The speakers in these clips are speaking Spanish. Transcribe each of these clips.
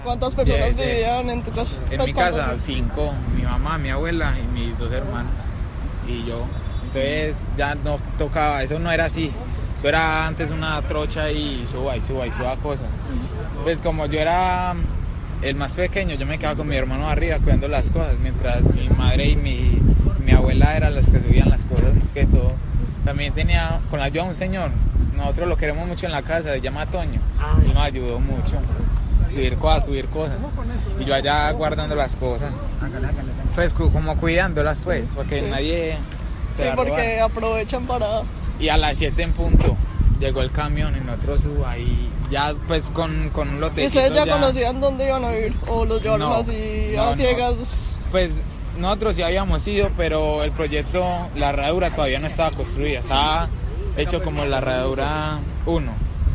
¿Cuántas personas vivían en tu casa? En mi casa, 5, mi mamá, mi abuela y mis 2 hermanos y yo. Entonces ya no tocaba, eso no era así. Eso era antes una trocha y suba cosas. Pues como yo era el más pequeño, yo me quedaba con mi hermano arriba cuidando las cosas, mientras mi madre y mi abuela eran las que subían las cosas más que todo. También tenía, con la ayuda de un señor, nosotros lo queremos mucho en la casa, se llama Toño, y nos ayudó mucho. Subir cosas. Y yo allá guardando las cosas. Pues como cuidándolas pues, porque nadie... Sí, porque aprovechan para... Y a las 7 en punto llegó el camión y nosotros ahí ya pues con un lotecito. ¿Y ustedes ya conocían dónde iban a vivir? ¿O los llevaron así a ciegas? Pues nosotros ya habíamos ido, pero el proyecto, la herradura todavía no estaba construida. Estaba hecho como la herradura 1.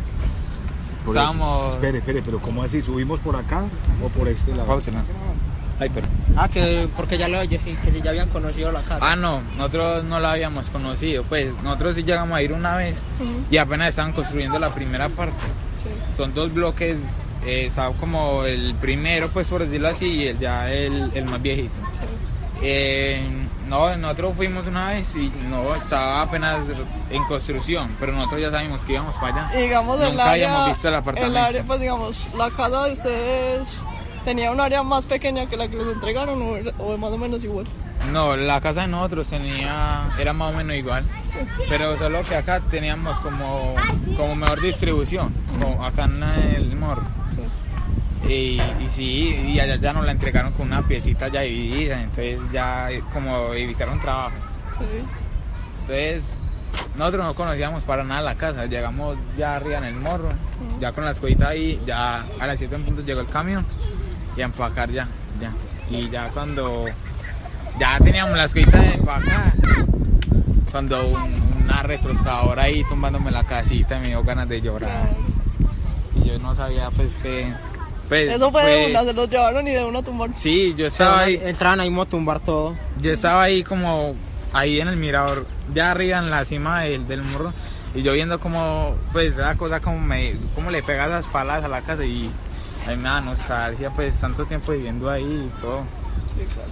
Estábamos... Espere, pero ¿cómo así? ¿Subimos por acá o por este lado? Pausela. Ay, pero... que porque ya lo oye, sí, que ya habían conocido la casa. No, nosotros no la habíamos conocido, pues nosotros sí llegamos a ir una vez y apenas estaban construyendo la primera parte. Sí. Son 2 bloques, estaba como el primero, pues por decirlo así, y el más viejito. Sí. No, nosotros fuimos una vez y no, estaba apenas en construcción, pero nosotros ya sabíamos que íbamos para allá. Y digamos, nunca habíamos visto el apartamento. El área, pues digamos, la casa de ustedes... ¿Tenía un área más pequeña que la que les entregaron o más o menos igual? No, la casa de nosotros era más o menos igual, sí. Pero solo que acá teníamos como mejor distribución, como acá en el morro. Sí. Y allá ya nos la entregaron con una piecita ya dividida, entonces ya como evitaron trabajo. Sí. Entonces nosotros no conocíamos para nada la casa, llegamos ya arriba en el morro, ya con las cositas ahí, ya a las 7 en punto llegó el camión. Y a empacar ya. Y ya cuando ya teníamos las cositas de empacar, cuando una retroexcavadora ahí tumbándome la casita me dio ganas de llorar. Y yo no sabía pues que... Pues, eso fue de una, se los llevaron y de una tumbar. Sí, yo estaba ahí. Entraban ahí a tumbar todo. Yo estaba ahí como ahí en el mirador, ya arriba en la cima del morro. Y yo viendo como, pues esa cosa como le pega las palas a la casa y... A mí me da nostalgia, pues tanto tiempo viviendo ahí y todo. Sí, claro.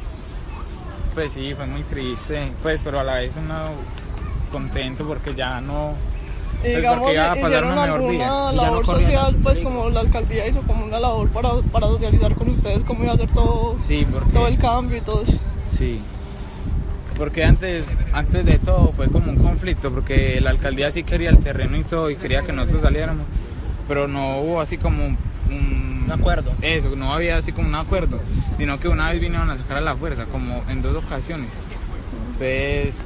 Pues sí, fue muy triste, pues, pero a la vez uno contento porque ya no... Pues digamos, ¿hicieron alguna labor social, pues como la alcaldía hizo como una labor para socializar con ustedes cómo iba a ser todo, sí, todo el cambio y todo eso? Sí, porque antes de todo fue como un conflicto, porque la alcaldía sí quería el terreno y todo y quería que nosotros saliéramos, pero no hubo así como un acuerdo. Eso, no había así como un acuerdo, sino que una vez vinieron a sacar a la fuerza, como en 2 ocasiones. Entonces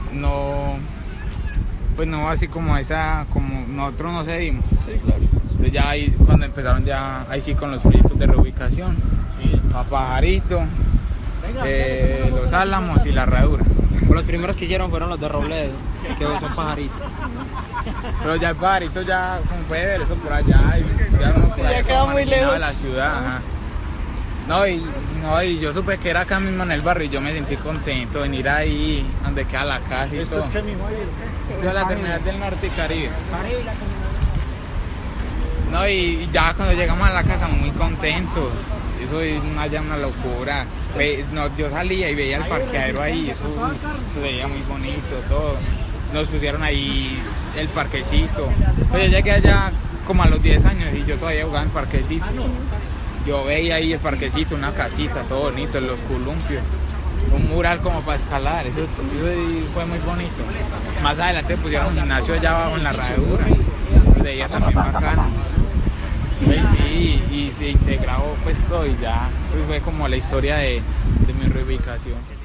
no así como como nosotros no cedimos. Sí, claro. Entonces ya ahí cuando empezaron ahí sí con los proyectos de reubicación, sí. A Pajarito, Los Álamos y la herradura. Los primeros que hicieron fueron los de Robledo, que son Pajaritos. Pero ya el Pajarito ya, como puede ver, eso por allá, ya no sí, ya queda muy lejos de la ciudad. Ajá. Y yo supe que era acá mismo en el barrio y yo me sentí contento de venir ahí donde queda la casa y ¿esto todo. Es que mismo ahí? Esto es la terminal del Norte y Caribe. No, y ya cuando llegamos a la casa muy contentos, eso es ya una locura. Yo salía y veía el parqueadero ahí, eso se veía muy bonito todo. Nos pusieron ahí el parquecito. Pues yo llegué allá como a los 10 años y yo todavía jugaba en parquecito. Yo veía ahí el parquecito, una casita, todo bonito, en los columpios. Un mural como para escalar, eso fue muy bonito. Más adelante pusieron un gimnasio allá abajo en la herradura, de ella también bacano. Sí, y se integró pues todo y ya, eso fue como la historia de mi reubicación.